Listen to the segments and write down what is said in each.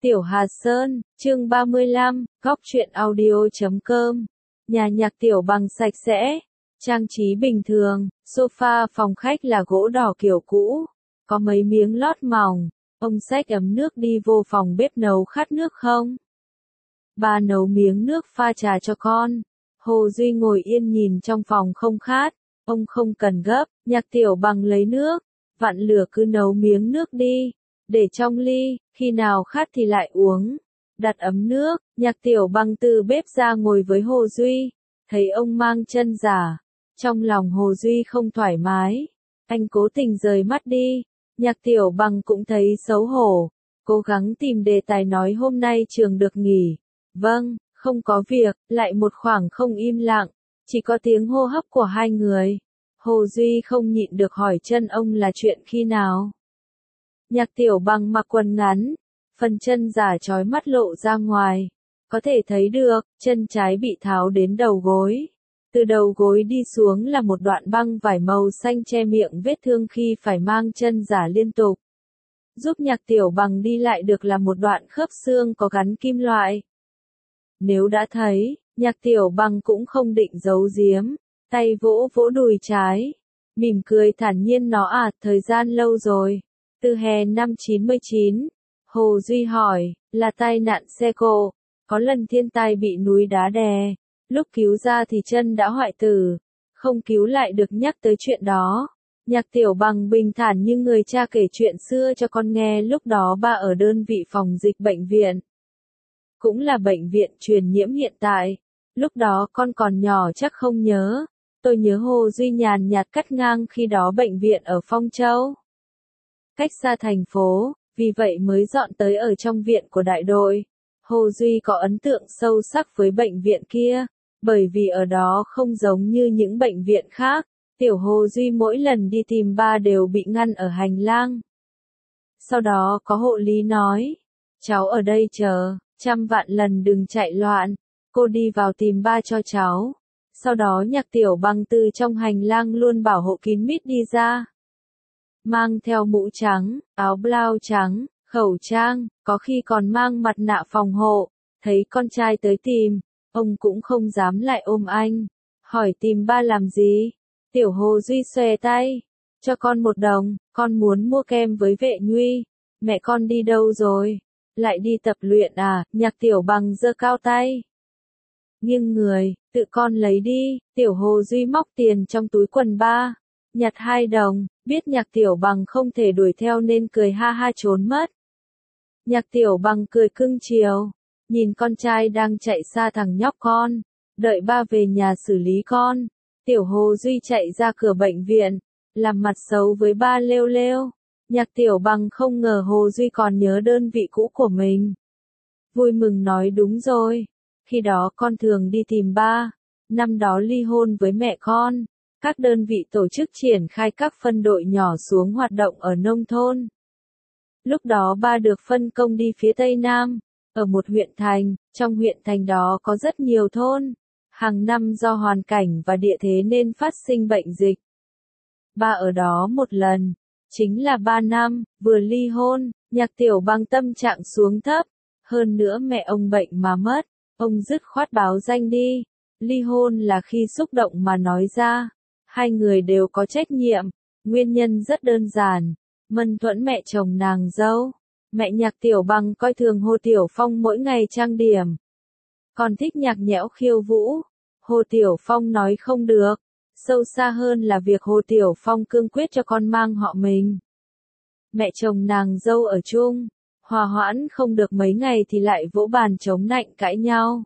Tiểu Hà Sơn, chương 35, góc truyện audio.com. Nhà nhạc Tiểu Bằng sạch sẽ, trang trí bình thường, sofa phòng khách là gỗ đỏ kiểu cũ, có mấy miếng lót mỏng. Ông xách ấm nước đi vô phòng bếp nấu khát nước không? Bà nấu miếng nước pha trà cho con. Hồ Duy ngồi yên nhìn trong phòng không khát, ông không cần gấp, nhạc Tiểu Bằng lấy nước, vặn lửa cứ nấu miếng nước đi, để trong ly, khi nào khát thì lại uống. Đặt ấm nước, nhạc Tiểu Bằng từ bếp ra ngồi với Hồ Duy, thấy ông mang chân giả, trong lòng Hồ Duy không thoải mái, anh cố tình rời mắt đi, nhạc Tiểu Bằng cũng thấy xấu hổ, cố gắng tìm đề tài nói hôm nay trường được nghỉ. Vâng, không có việc, lại một khoảng không im lặng, chỉ có tiếng hô hấp của hai người. Hồ Duy không nhịn được hỏi chân ông là chuyện khi nào. Nhạc Tiểu Bằng mặc quần ngắn, phần chân giả trói mắt lộ ra ngoài, có thể thấy được, chân trái bị tháo đến đầu gối. Từ đầu gối đi xuống là một đoạn băng vải màu xanh che miệng vết thương khi phải mang chân giả liên tục. Giúp nhạc Tiểu Bằng đi lại được là một đoạn khớp xương có gắn kim loại. Nếu đã thấy, nhạc Tiểu Bằng cũng không định giấu giếm, tay vỗ vỗ đùi trái, mỉm cười thản nhiên nó thời gian lâu rồi. Từ hè năm 99, Hồ Duy hỏi, là tai nạn xe cộ, có lần thiên tai bị núi đá đè, lúc cứu ra thì chân đã hoại tử, không cứu lại được nhắc tới chuyện đó. Nhạc Tiểu Bằng bình thản như người cha kể chuyện xưa cho con nghe lúc đó ba ở đơn vị phòng dịch bệnh viện. Cũng là bệnh viện truyền nhiễm hiện tại, lúc đó con còn nhỏ chắc không nhớ, tôi nhớ Hồ Duy nhàn nhạt cắt ngang khi đó bệnh viện ở Phong Châu. Cách xa thành phố, vì vậy mới dọn tới ở trong viện của đại đội. Hồ Duy có ấn tượng sâu sắc với bệnh viện kia, bởi vì ở đó không giống như những bệnh viện khác, tiểu Hồ Duy mỗi lần đi tìm ba đều bị ngăn ở hành lang. Sau đó có hộ lý nói, cháu ở đây chờ, trăm vạn lần đừng chạy loạn, cô đi vào tìm ba cho cháu. Sau đó nhạc Tiểu Bằng từ trong hành lang luôn bảo hộ kín mít đi ra. Mang theo mũ trắng, áo blau trắng, khẩu trang, có khi còn mang mặt nạ phòng hộ. Thấy con trai tới tìm, ông cũng không dám lại ôm anh. Hỏi tìm ba làm gì? Tiểu Hồ Duy xòe tay. Cho con 1 đồng, con muốn mua kem với vệ nhuy. Mẹ con đi đâu rồi? Lại đi tập luyện à? Nhạc Tiểu Bằng giơ cao tay. Nghiêng người, tự con lấy đi. Tiểu Hồ Duy móc tiền trong túi quần ba, nhặt 2 đồng, biết nhạc Tiểu Bằng không thể đuổi theo nên cười ha ha trốn mất. Nhạc Tiểu Bằng cười cưng chiều, nhìn con trai đang chạy xa thằng nhóc con, đợi ba về nhà xử lý con. Tiểu Hồ Duy chạy ra cửa bệnh viện, làm mặt xấu với ba lêu lêu. Nhạc Tiểu Bằng không ngờ Hồ Duy còn nhớ đơn vị cũ của mình. Vui mừng nói đúng rồi, khi đó con thường đi tìm ba, năm đó ly hôn với mẹ con. Các đơn vị tổ chức triển khai các phân đội nhỏ xuống hoạt động ở nông thôn. Lúc đó ba được phân công đi phía Tây Nam, ở một huyện thành, trong huyện thành đó có rất nhiều thôn. Hàng năm do hoàn cảnh và địa thế nên phát sinh bệnh dịch. Ba ở đó một lần, chính là 3 năm, vừa ly hôn, nhạc Tiểu Bằng tâm trạng xuống thấp. Hơn nữa mẹ ông bệnh mà mất, ông dứt khoát báo danh đi. Ly hôn là khi xúc động mà nói ra. Hai người đều có trách nhiệm, nguyên nhân rất đơn giản, mâu thuẫn mẹ chồng nàng dâu. Mẹ nhạc Tiểu Bằng coi thường Hồ Tiểu Phong mỗi ngày trang điểm, còn thích nhạc nhẽo khiêu vũ. Hồ Tiểu Phong nói không được, sâu xa hơn là việc Hồ Tiểu Phong cương quyết cho con mang họ mình. Mẹ chồng nàng dâu ở chung, hòa hoãn không được mấy ngày thì lại vỗ bàn chống nạnh cãi nhau.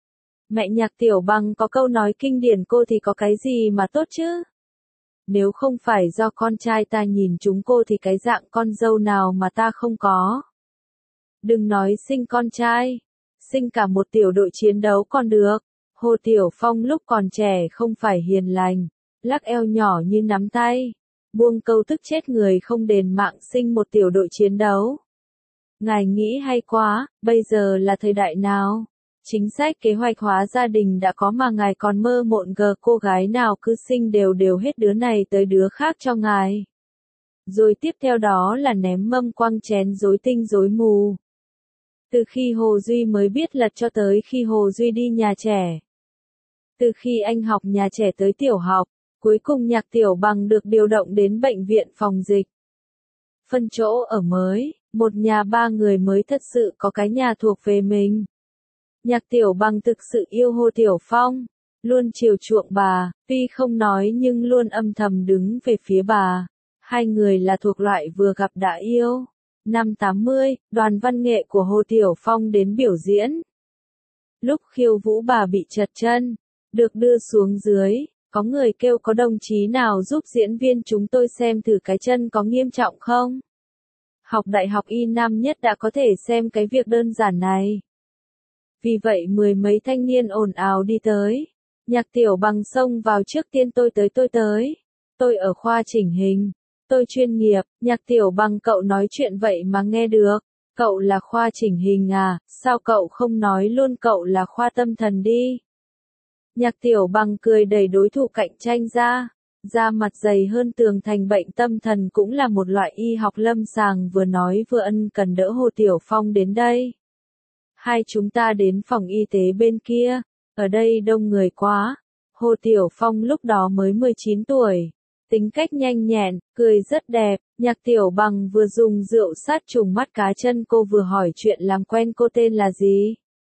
Mẹ nhạc Tiểu Bằng có câu nói kinh điển cô thì có cái gì mà tốt chứ? Nếu không phải do con trai ta nhìn chúng cô thì cái dạng con dâu nào mà ta không có. Đừng nói sinh con trai, sinh cả một tiểu đội chiến đấu còn được. Hồ Tiểu Phong lúc còn trẻ không phải hiền lành, lắc eo nhỏ như nắm tay, buông câu tức chết người không đền mạng sinh một tiểu đội chiến đấu. Ngài nghĩ hay quá, bây giờ là thời đại nào? Chính sách kế hoạch hóa gia đình đã có mà ngài còn mơ mộng cô gái nào cứ sinh đều hết đứa này tới đứa khác cho ngài. Rồi tiếp theo đó là ném mâm quăng chén rối tinh rối mù. Từ khi Hồ Duy mới biết lật cho tới khi Hồ Duy đi nhà trẻ. Từ khi anh học nhà trẻ tới tiểu học, cuối cùng Nhạc Tiểu Bằng được điều động đến bệnh viện phòng dịch. Phân chỗ ở mới, một nhà ba người mới thật sự có cái nhà thuộc về mình. Nhạc Tiểu Bằng thực sự yêu Hồ Tiểu Phong, luôn chiều chuộng bà, tuy không nói nhưng luôn âm thầm đứng về phía bà. Hai người là thuộc loại vừa gặp đã yêu. Năm 80, đoàn văn nghệ của Hồ Tiểu Phong đến biểu diễn. Lúc khiêu vũ bà bị trật chân, được đưa xuống dưới, có người kêu có đồng chí nào giúp diễn viên chúng tôi xem thử cái chân có nghiêm trọng không? Học đại học Y năm nhất đã có thể xem cái việc đơn giản này. Vì vậy mười mấy thanh niên ồn ào đi tới. Nhạc Tiểu Bằng xông vào trước tiên tôi tới. Tôi ở khoa chỉnh hình. Tôi chuyên nghiệp, Nhạc Tiểu Bằng cậu nói chuyện vậy mà nghe được. Cậu là khoa chỉnh hình à, sao cậu không nói luôn cậu là khoa tâm thần đi? Nhạc Tiểu Bằng cười đẩy đối thủ cạnh tranh ra. Da mặt dày hơn tường thành bệnh tâm thần cũng là một loại y học lâm sàng, vừa nói vừa ân cần đỡ Hồ Tiểu Phong đến đây. Hai chúng ta đến phòng y tế bên kia, ở đây đông người quá. Hồ Tiểu Phong lúc đó mới 19 tuổi, tính cách nhanh nhẹn, cười rất đẹp. Nhạc Tiểu Bằng vừa dùng rượu sát trùng mắt cá chân cô vừa hỏi chuyện làm quen. Cô tên là gì?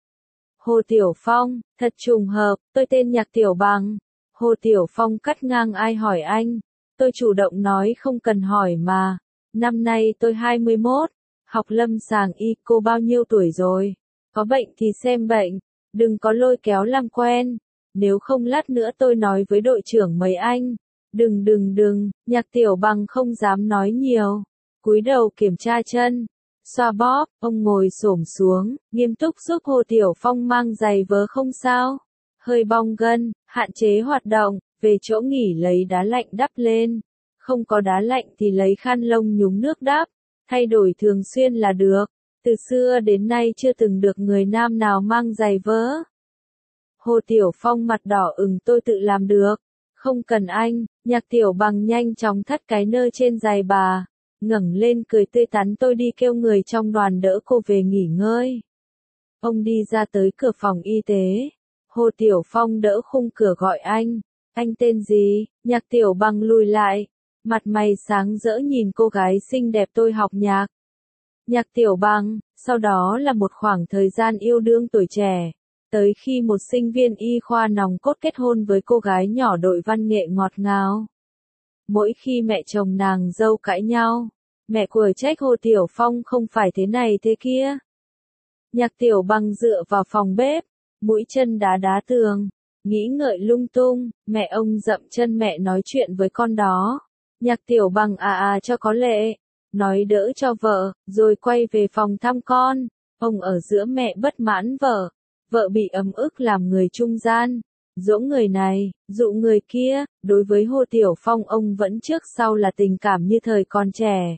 Hồ Tiểu Phong. Thật trùng hợp, tôi tên Nhạc Tiểu Bằng. Hồ Tiểu Phong cắt ngang, ai hỏi anh? Tôi chủ động nói không cần hỏi mà. Năm nay tôi 21, học lâm sàng y. Cô bao nhiêu tuổi rồi? Có bệnh thì xem bệnh, đừng có lôi kéo làm quen. Nếu không lát nữa tôi nói với đội trưởng mấy anh. Đừng, Nhạc Tiểu Bằng không dám nói nhiều. Cúi đầu kiểm tra chân, xoa bóp, ông ngồi xổm xuống, nghiêm túc giúp Hồ Tiểu Phong mang giày vớ. Không sao, hơi bong gân, hạn chế hoạt động, về chỗ nghỉ lấy đá lạnh đắp lên. Không có đá lạnh thì lấy khăn lông nhúng nước đắp, thay đổi thường xuyên là được. Từ xưa đến nay chưa từng được người nam nào mang giày vớ. Hồ Tiểu Phong mặt đỏ ửng, tôi tự làm được. Không cần anh. Nhạc Tiểu Bằng nhanh chóng thắt cái nơ trên giày bà, ngẩng lên cười tươi tắn. Tôi đi kêu người trong đoàn đỡ cô về nghỉ ngơi. Ông đi ra tới cửa phòng y tế. Hồ Tiểu Phong đỡ khung cửa gọi anh. Anh tên gì? Nhạc Tiểu Bằng lùi lại, mặt mày sáng rỡ nhìn cô gái xinh đẹp. Tôi học nhạc. Nhạc Tiểu Bằng. Sau đó là một khoảng thời gian yêu đương tuổi trẻ. Tới khi một sinh viên y khoa nòng cốt kết hôn với cô gái nhỏ đội văn nghệ ngọt ngào. Mỗi khi mẹ chồng nàng dâu cãi nhau, mẹ quở trách Hồ Tiểu Phong không phải thế này thế kia. Nhạc Tiểu Bằng dựa vào phòng bếp, mũi chân đá đá tường, nghĩ ngợi lung tung. Mẹ ông dậm chân mẹ nói chuyện với con đó. Nhạc Tiểu Bằng cho có lệ, nói đỡ cho vợ, rồi quay về phòng thăm con. Ông ở giữa, mẹ bất mãn vợ. Vợ bị ấm ức làm người trung gian, dỗ người này, dụ người kia. Đối với Hồ Tiểu Phong ông vẫn trước sau là tình cảm như thời còn trẻ.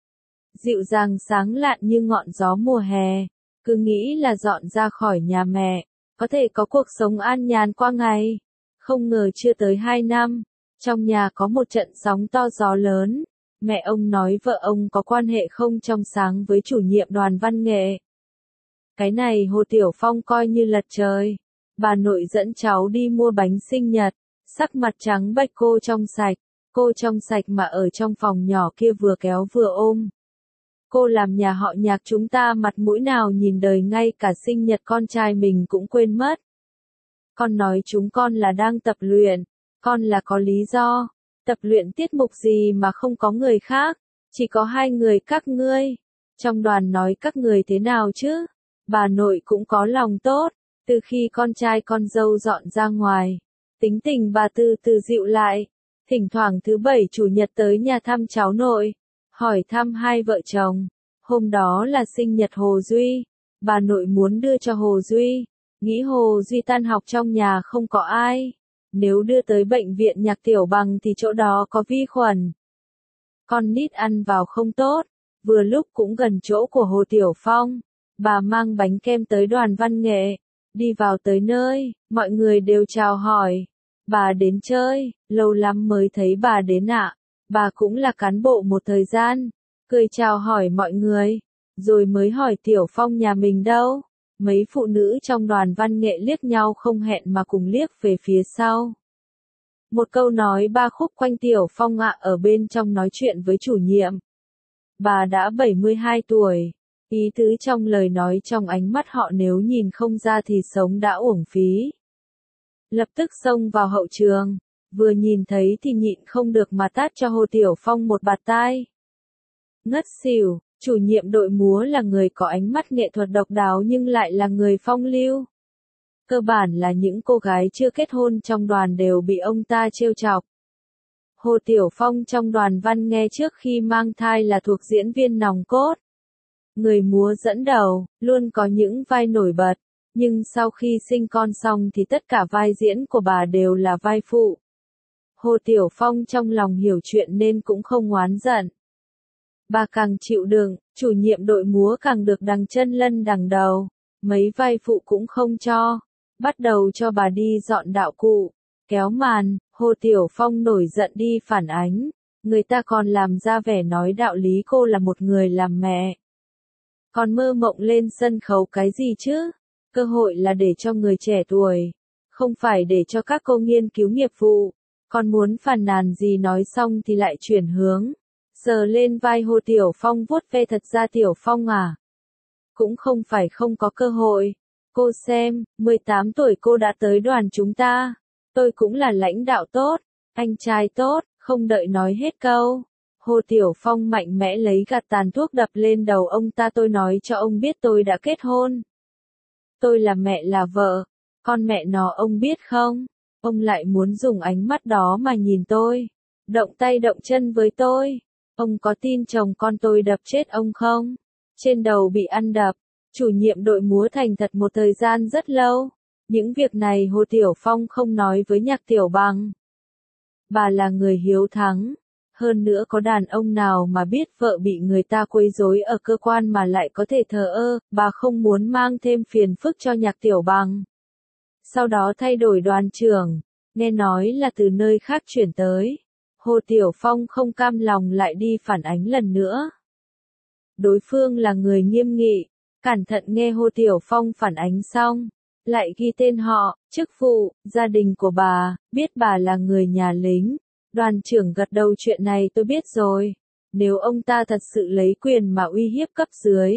Dịu dàng sáng lạn như ngọn gió mùa hè. Cứ nghĩ là dọn ra khỏi nhà mẹ, có thể có cuộc sống an nhàn qua ngày. Không ngờ chưa tới 2 năm, trong nhà có một trận sóng to gió lớn. Mẹ ông nói vợ ông có quan hệ không trong sáng với chủ nhiệm đoàn văn nghệ. Cái này Hồ Tiểu Phong coi như lật trời. Bà nội dẫn cháu đi mua bánh sinh nhật, sắc mặt trắng bệch. Cô trong sạch. Cô trong sạch mà ở trong phòng nhỏ kia vừa kéo vừa ôm. Cô làm nhà họ Nhạc chúng ta mặt mũi nào nhìn đời, ngay cả sinh nhật con trai mình cũng quên mất. Con nói chúng con là đang tập luyện, con là có lý do. Tập luyện tiết mục gì mà không có người khác, chỉ có 2 người các ngươi. Trong đoàn nói các người thế nào chứ? Bà nội cũng có lòng tốt, từ khi con trai con dâu dọn ra ngoài, tính tình bà từ từ dịu lại, thỉnh thoảng thứ Bảy Chủ nhật tới nhà thăm cháu nội, hỏi thăm hai vợ chồng. Hôm đó là sinh nhật Hồ Duy, bà nội muốn đưa cho Hồ Duy, nghĩ Hồ Duy tan học trong nhà không có ai, nếu đưa tới bệnh viện Nhạc Tiểu Bằng thì chỗ đó có vi khuẩn. Con nít ăn vào không tốt, vừa lúc cũng gần chỗ của Hồ Tiểu Phong. Bà mang bánh kem tới đoàn văn nghệ, đi vào tới nơi, mọi người đều chào hỏi. Bà đến chơi, lâu lắm mới thấy bà đến ạ. Bà cũng là cán bộ một thời gian, cười chào hỏi mọi người. rồi mới hỏi Tiểu Phong nhà mình đâu. Mấy phụ nữ trong đoàn văn nghệ liếc nhau không hẹn mà cùng liếc về phía sau. Một câu nói ba khúc quanh Tiểu Phong ạ ở bên trong nói chuyện với chủ nhiệm. Bà đã 72 tuổi. Ý tứ trong lời nói trong ánh mắt họ nếu nhìn không ra thì sống đã uổng phí. Lập tức xông vào hậu trường, vừa nhìn thấy thì nhịn không được mà tát cho Hồ Tiểu Phong một bạt tai. Ngất xỉu, chủ nhiệm đội múa là người có ánh mắt nghệ thuật độc đáo nhưng lại là người phong lưu. Cơ bản là những cô gái chưa kết hôn trong đoàn đều bị ông ta trêu chọc. Hồ Tiểu Phong trong đoàn văn nghe trước khi mang thai là thuộc diễn viên nòng cốt. Người múa dẫn đầu, luôn có những vai nổi bật, nhưng sau khi sinh con xong thì tất cả vai diễn của bà đều là vai phụ. Hồ Tiểu Phong trong lòng hiểu chuyện nên cũng không oán giận. Bà càng chịu đựng, chủ nhiệm đội múa càng được đằng chân lân đằng đầu, mấy vai phụ cũng không cho, bắt đầu cho bà đi dọn đạo cụ, kéo màn, Hồ Tiểu Phong nổi giận đi phản ánh, người ta còn làm ra vẻ nói đạo lý cô là một người làm mẹ. Còn mơ mộng lên sân khấu cái gì chứ? Cơ hội là để cho người trẻ tuổi, không phải để cho các cô nghiên cứu nghiệp vụ. Còn muốn phàn nàn gì nói xong thì lại chuyển hướng. Sờ lên vai Hồ Tiểu Phong vuốt ve thật ra Tiểu Phong à. Cũng không phải không có cơ hội. Cô xem, 18 tuổi cô đã tới đoàn chúng ta. Tôi cũng là lãnh đạo tốt, anh trai tốt, không đợi nói hết câu. Hồ Tiểu Phong mạnh mẽ lấy gạt tàn thuốc đập lên đầu ông ta tôi nói cho ông biết tôi đã kết hôn. Tôi là mẹ là vợ, con mẹ nó ông biết không? Ông lại muốn dùng ánh mắt đó mà nhìn tôi, động tay động chân với tôi. Ông có tin chồng con tôi đập chết ông không? Trên đầu bị ăn đập, chủ nhiệm đội múa thành thật một thời gian rất lâu. Những việc này Hồ Tiểu Phong không nói với Nhạc Tiểu Bằng. Bà là người hiếu thắng. Hơn nữa có đàn ông nào mà biết vợ bị người ta quấy rối ở cơ quan mà lại có thể thờ ơ, bà không muốn mang thêm phiền phức cho Nhạc Tiểu Bằng. Sau đó thay đổi đoàn trưởng, nghe nói là từ nơi khác chuyển tới. Hồ Tiểu Phong không cam lòng lại đi phản ánh lần nữa. Đối phương là người nghiêm nghị, cẩn thận nghe Hồ Tiểu Phong phản ánh xong, lại ghi tên họ, chức vụ, gia đình của bà, biết bà là người nhà lính. Đoàn trưởng gật đầu chuyện này tôi biết rồi. Nếu ông ta thật sự lấy quyền mà uy hiếp cấp dưới,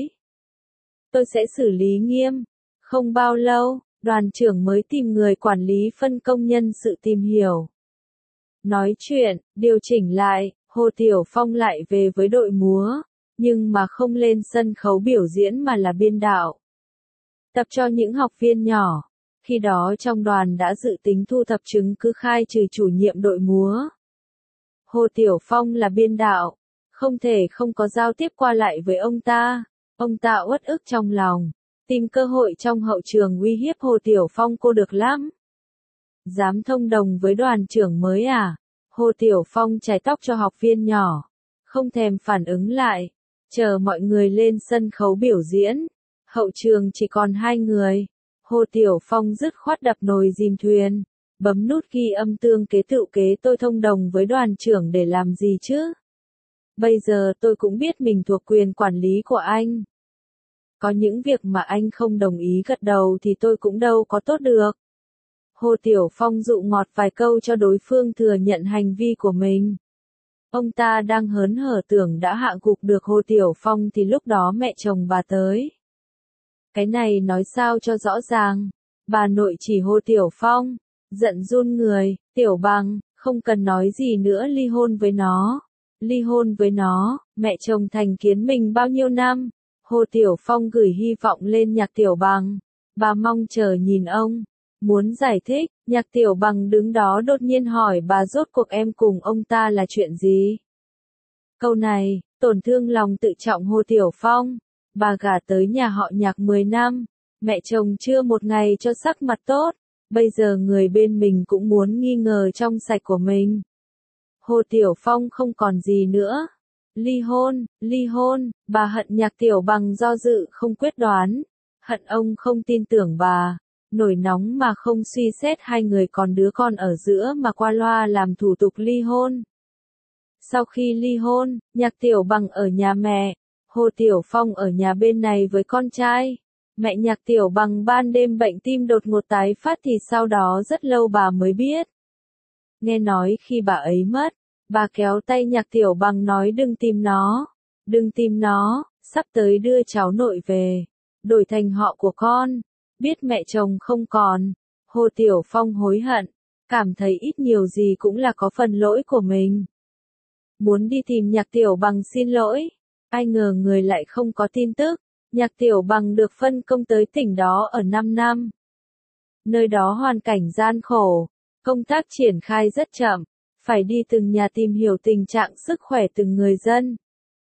tôi sẽ xử lý nghiêm. Không bao lâu, đoàn trưởng mới tìm người quản lý phân công nhân sự tìm hiểu. Nói chuyện, điều chỉnh lại, Hồ Tiểu Phong lại về với đội múa, nhưng mà không lên sân khấu biểu diễn mà là biên đạo. Tập cho những học viên nhỏ. Khi đó trong đoàn đã dự tính thu thập chứng cứ khai trừ chủ nhiệm đội múa. Hồ Tiểu Phong là biên đạo, không thể không có giao tiếp qua lại với ông ta. Ông ta uất ức trong lòng, tìm cơ hội trong hậu trường uy hiếp Hồ Tiểu Phong cô được lắm. Dám thông đồng với đoàn trưởng mới à? Hồ Tiểu Phong chải tóc cho học viên nhỏ, không thèm phản ứng lại, chờ mọi người lên sân khấu biểu diễn. Hậu trường chỉ còn 2 người. Hồ Tiểu Phong dứt khoát đập nồi dìm thuyền. Bấm nút ghi âm tương kế tự kế tôi thông đồng với đoàn trưởng để làm gì chứ? Bây giờ tôi cũng biết mình thuộc quyền quản lý của anh. Có những việc mà anh không đồng ý gật đầu thì tôi cũng đâu có tốt được. Hồ Tiểu Phong dụ ngọt vài câu cho đối phương thừa nhận hành vi của mình. Ông ta đang hớn hở tưởng đã hạ gục được Hồ Tiểu Phong thì lúc đó mẹ chồng bà tới. Cái này nói sao cho rõ ràng. Bà nội chỉ Hồ Tiểu Phong. Giận run người, Tiểu Bằng, không cần nói gì nữa ly hôn với nó. Ly hôn với nó, mẹ chồng thành kiến mình bao nhiêu năm. Hồ Tiểu Phong gửi hy vọng lên Nhạc Tiểu Bằng. Bà mong chờ nhìn ông. Muốn giải thích, Nhạc Tiểu Bằng đứng đó đột nhiên hỏi bà rốt cuộc em cùng ông ta là chuyện gì. Câu này, tổn thương lòng tự trọng Hồ Tiểu Phong. Bà gả tới nhà họ Nhạc 10 năm. Mẹ chồng chưa một ngày cho sắc mặt tốt. Bây giờ người bên mình cũng muốn nghi ngờ trong sạch của mình. Hồ Tiểu Phong không còn gì nữa. Ly hôn, bà hận Nhạc Tiểu Bằng do dự không quyết đoán. Hận ông không tin tưởng bà. Nổi nóng mà không suy xét hai người còn đứa con ở giữa mà qua loa làm thủ tục ly hôn. Sau khi ly hôn, Nhạc Tiểu Bằng ở nhà mẹ. Hồ Tiểu Phong ở nhà bên này với con trai. Mẹ Nhạc Tiểu Bằng ban đêm bệnh tim đột ngột tái phát thì sau đó rất lâu bà mới biết. Nghe nói khi bà ấy mất, bà kéo tay Nhạc Tiểu Bằng nói đừng tìm nó. Đừng tìm nó, sắp tới đưa cháu nội về. Đổi thành họ của con. Biết mẹ chồng không còn. Hồ Tiểu Phong hối hận. Cảm thấy ít nhiều gì cũng là có phần lỗi của mình. Muốn đi tìm Nhạc Tiểu Bằng xin lỗi. Ai ngờ người lại không có tin tức. Nhạc Tiểu Bằng được phân công tới tỉnh đó ở 5 năm. Nơi đó hoàn cảnh gian khổ. Công tác triển khai rất chậm. Phải đi từng nhà tìm hiểu tình trạng sức khỏe từng người dân.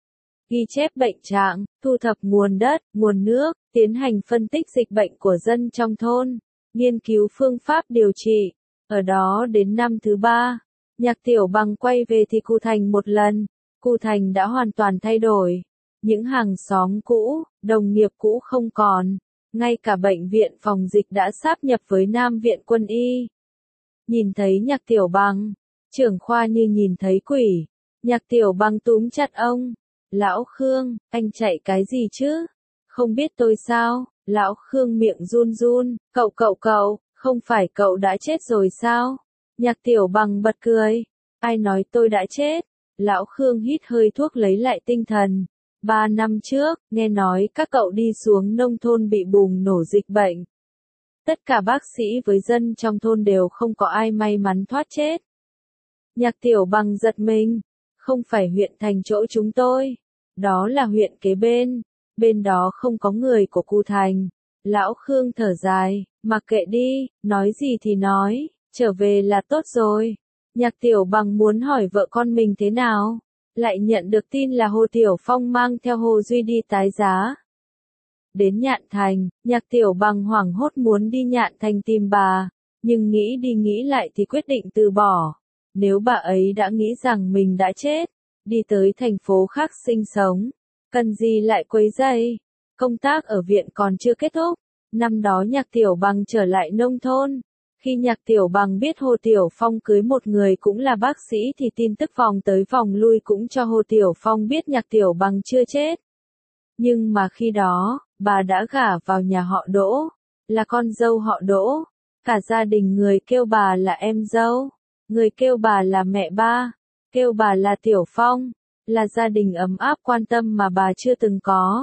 Ghi chép bệnh trạng, thu thập nguồn đất, nguồn nước, tiến hành phân tích dịch bệnh của dân trong thôn, nghiên cứu phương pháp điều trị. Ở đó đến năm thứ 3, Nhạc Tiểu Bằng quay về thì Cù Thành một lần. Cù Thành đã hoàn toàn thay đổi. Những hàng xóm cũ, đồng nghiệp cũ không còn. Ngay cả bệnh viện phòng dịch đã sáp nhập với Nam viện quân y. Nhìn thấy Nhạc Tiểu Bằng, trưởng khoa như nhìn thấy quỷ. Nhạc Tiểu Bằng túm chặt ông. Lão Khương, anh chạy cái gì chứ? Không biết tôi sao? Lão Khương miệng run run, cậu, không phải cậu đã chết rồi sao? Nhạc Tiểu Bằng bật cười. Ai nói tôi đã chết? Lão Khương hít hơi thuốc lấy lại tinh thần. 3 năm trước, nghe nói các cậu đi xuống nông thôn bị bùng nổ dịch bệnh. Tất cả bác sĩ với dân trong thôn đều không có ai may mắn thoát chết. Nhạc Tiểu Bằng giật mình. Không phải huyện thành chỗ chúng tôi. Đó là huyện kế bên. Bên đó không có người của Cù Thành. Lão Khương thở dài. Mặc kệ đi, nói gì thì nói. Trở về là tốt rồi. Nhạc Tiểu Bằng muốn hỏi vợ con mình thế nào. Lại nhận được tin là Hồ Tiểu Phong mang theo Hồ Duy đi tái giá. Đến Nhạn Thành, Nhạc Tiểu Bằng hoảng hốt muốn đi Nhạn Thành tìm bà. Nhưng nghĩ đi nghĩ lại thì quyết định từ bỏ. Nếu bà ấy đã nghĩ rằng mình đã chết, đi tới thành phố khác sinh sống, cần gì lại quấy rầy? Công tác ở viện còn chưa kết thúc. Năm đó Nhạc Tiểu Bằng trở lại nông thôn. Khi Nhạc Tiểu Bằng biết Hồ Tiểu Phong cưới một người cũng là bác sĩ thì tin tức vòng tới vòng lui cũng cho Hồ Tiểu Phong biết Nhạc Tiểu Bằng chưa chết. Nhưng mà khi đó, bà đã gả vào nhà họ Đỗ, là con dâu họ Đỗ. Cả gia đình người kêu bà là em dâu. Người kêu bà là mẹ ba, kêu bà là Tiểu Phong, là gia đình ấm áp quan tâm mà bà chưa từng có.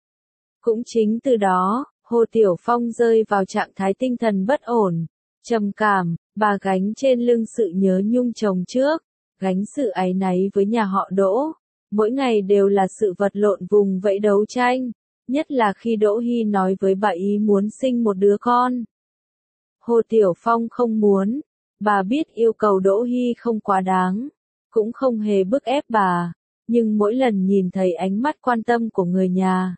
Cũng chính từ đó, Hồ Tiểu Phong rơi vào trạng thái tinh thần bất ổn, trầm cảm, bà gánh trên lưng sự nhớ nhung chồng trước, gánh sự áy náy với nhà họ Đỗ. Mỗi ngày đều là sự vật lộn vùng vẫy đấu tranh, nhất là khi Đỗ Hy nói với bà ý muốn sinh một đứa con. Hồ Tiểu Phong không muốn. Bà biết yêu cầu Đỗ Hy không quá đáng, cũng không hề bức ép bà, nhưng mỗi lần nhìn thấy ánh mắt quan tâm của người nhà,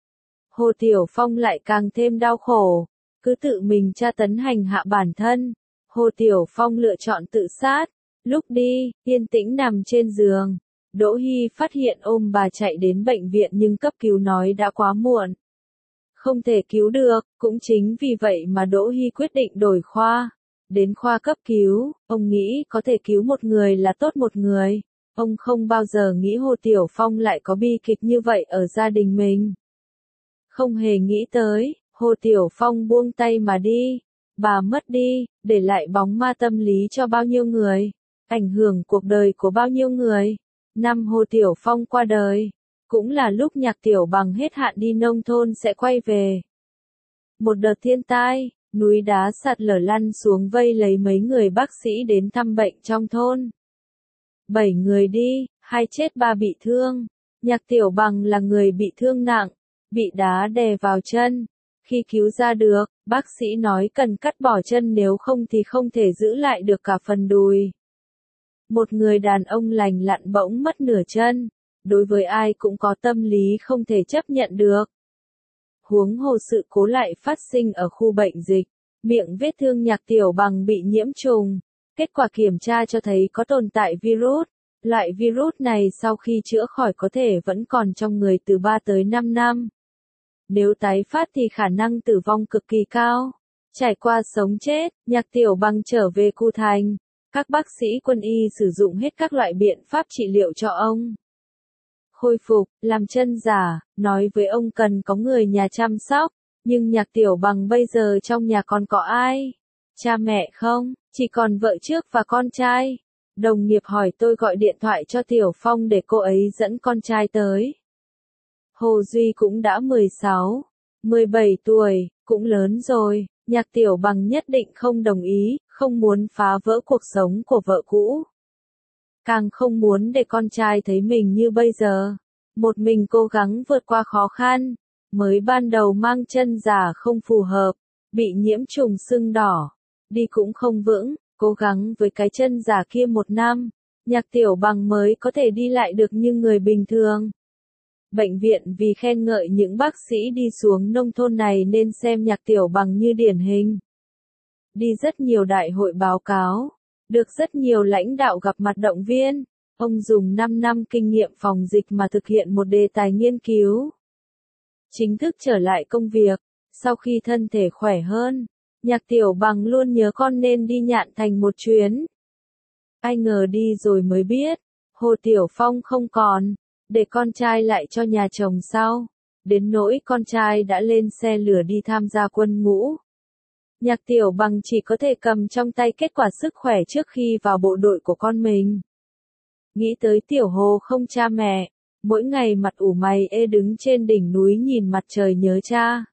Hồ Tiểu Phong lại càng thêm đau khổ, cứ tự mình tra tấn hành hạ bản thân. Hồ Tiểu Phong lựa chọn tự sát, lúc đi, yên tĩnh nằm trên giường. Đỗ Hy phát hiện ôm bà chạy đến bệnh viện nhưng cấp cứu nói đã quá muộn. Không thể cứu được, cũng chính vì vậy mà Đỗ Hy quyết định đổi khoa. Đến khoa cấp cứu, ông nghĩ có thể cứu một người là tốt một người. Ông không bao giờ nghĩ Hồ Tiểu Phong lại có bi kịch như vậy ở gia đình mình. Không hề nghĩ tới, Hồ Tiểu Phong buông tay mà đi. Bà mất đi, để lại bóng ma tâm lý cho bao nhiêu người. Ảnh hưởng cuộc đời của bao nhiêu người. Năm Hồ Tiểu Phong qua đời, cũng là lúc Nhạc Tiểu Bằng hết hạn đi nông thôn sẽ quay về. Một đợt thiên tai. Núi đá sạt lở lăn xuống vây lấy mấy người bác sĩ đến thăm bệnh trong thôn. 7 người đi, 2 chết 3 bị thương. Nhạc Tiểu Bằng là người bị thương nặng, bị đá đè vào chân. Khi cứu ra được, bác sĩ nói cần cắt bỏ chân nếu không thì không thể giữ lại được cả phần đùi. Một người đàn ông lành lặn bỗng mất nửa chân. Đối với ai cũng có tâm lý không thể chấp nhận được. Huống hồ sự cố lại phát sinh ở khu bệnh dịch, miệng vết thương Nhạc Tiểu Bằng bị nhiễm trùng. Kết quả kiểm tra cho thấy có tồn tại virus. Loại virus này sau khi chữa khỏi có thể vẫn còn trong người từ 3 tới 5 năm. Nếu tái phát thì khả năng tử vong cực kỳ cao. Trải qua sống chết, Nhạc Tiểu Bằng trở về Cù Thành. Các bác sĩ quân y sử dụng hết các loại biện pháp trị liệu cho ông. khôi phục, làm chân giả, nói với ông cần có người nhà chăm sóc, nhưng Nhạc Tiểu Bằng bây giờ trong nhà còn có ai? Cha mẹ không, chỉ còn vợ trước và con trai. Đồng nghiệp hỏi tôi gọi điện thoại cho Tiểu Phong để cô ấy dẫn con trai tới. Hồ Duy cũng đã 16, 17 tuổi, cũng lớn rồi, Nhạc Tiểu Bằng nhất định không đồng ý, không muốn phá vỡ cuộc sống của vợ cũ. Càng không muốn để con trai thấy mình như bây giờ. Một mình cố gắng vượt qua khó khăn. Mới ban đầu mang chân giả không phù hợp, bị nhiễm trùng sưng đỏ, đi cũng không vững, cố gắng với cái chân giả kia 1 năm, Nhạc Tiểu Bằng mới có thể đi lại được như người bình thường. Bệnh viện vì khen ngợi những bác sĩ đi xuống nông thôn này nên xem Nhạc Tiểu Bằng như điển hình. Đi rất nhiều đại hội báo cáo, được rất nhiều lãnh đạo gặp mặt động viên. Ông dùng 5 năm kinh nghiệm phòng dịch mà thực hiện một đề tài nghiên cứu. Chính thức trở lại công việc, sau khi thân thể khỏe hơn, Nhạc Tiểu Bằng luôn nhớ con nên đi Nhạn Thành một chuyến. Ai ngờ đi rồi mới biết, Hồ Tiểu Phong không còn, để con trai lại cho nhà chồng sau. Đến nỗi con trai đã lên xe lửa đi tham gia quân ngũ. Nhạc Tiểu Bằng chỉ có thể cầm trong tay kết quả sức khỏe trước khi vào bộ đội của con mình. Nghĩ tới Tiểu Hồ không cha mẹ, mỗi ngày mặt ủ mày ê đứng trên đỉnh núi nhìn mặt trời nhớ cha.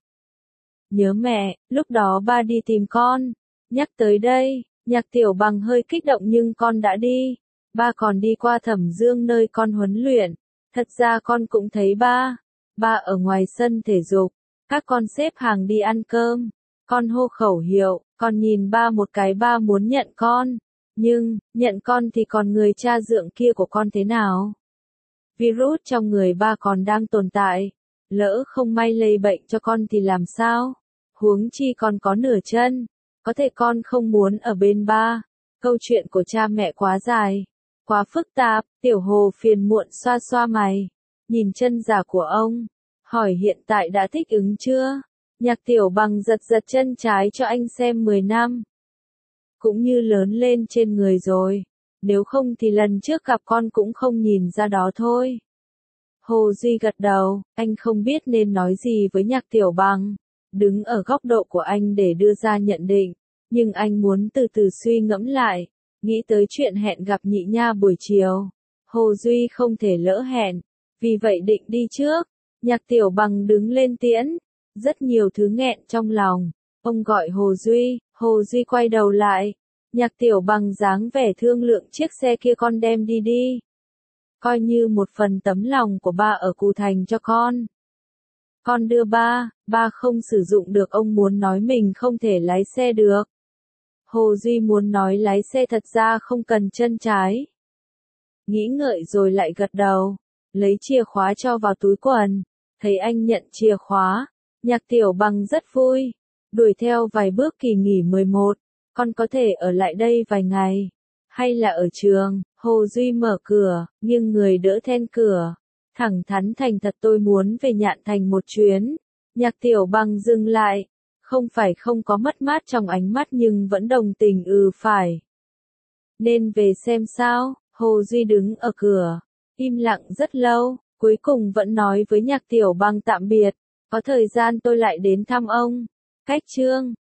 Nhớ mẹ, lúc đó ba đi tìm con. Nhắc tới đây, Nhạc Tiểu Bằng hơi kích động nhưng con đã đi. Ba còn đi qua Thẩm Dương nơi con huấn luyện. Thật ra con cũng thấy ba. Ba ở ngoài sân thể dục. Các con xếp hàng đi ăn cơm. Con hô khẩu hiệu, con nhìn ba một cái ba muốn nhận con. Nhưng, nhận con thì còn người cha dượng kia của con thế nào? Virus trong người ba còn đang tồn tại. Lỡ không may lây bệnh cho con thì làm sao? Huống chi con có nửa chân. Có thể con không muốn ở bên ba. Câu chuyện của cha mẹ quá dài, quá phức tạp. Tiểu Hồ phiền muộn xoa xoa mày. Nhìn chân giả của ông. Hỏi hiện tại đã thích ứng chưa? Nhạc Tiểu Bằng giật giật chân trái cho anh xem 10 năm. Cũng như lớn lên trên người rồi. Nếu không thì lần trước gặp con cũng không nhìn ra đó thôi. Hồ Duy gật đầu, anh không biết nên nói gì với Nhạc Tiểu Bằng. Đứng ở góc độ của anh để đưa ra nhận định. Nhưng anh muốn từ từ suy ngẫm lại. Nghĩ tới chuyện hẹn gặp Nhị Nha buổi chiều. Hồ Duy không thể lỡ hẹn. Vì vậy định đi trước. Nhạc Tiểu Bằng đứng lên tiễn. Rất nhiều thứ nghẹn trong lòng. Ông gọi Hồ Duy quay đầu lại. Nhạc Tiểu Bằng dáng vẻ thương lượng chiếc xe kia con đem đi đi. Coi như một phần tấm lòng của ba ở Cù Thành cho con. Con đưa ba không sử dụng được ông muốn nói mình không thể lái xe được. Hồ Duy muốn nói lái xe thật ra không cần chân trái. Nghĩ ngợi rồi lại gật đầu. Lấy chìa khóa cho vào túi quần. Thấy anh nhận chìa khóa. Nhạc Tiểu Bằng rất vui. Đuổi theo vài bước kỳ nghỉ 11. Con có thể ở lại đây vài ngày. Hay là ở trường? Hồ Duy mở cửa, nghiêng người đỡ then cửa. Thẳng thắn thành thật tôi muốn về Nhạn Thành một chuyến. Nhạc Tiểu Bằng dừng lại. Không phải không có mất mát trong ánh mắt nhưng vẫn đồng tình phải. Nên về xem sao? Hồ Duy đứng ở cửa. Im lặng rất lâu. Cuối cùng vẫn nói với Nhạc Tiểu Bằng tạm biệt. Có thời gian tôi lại đến thăm ông. Cách chương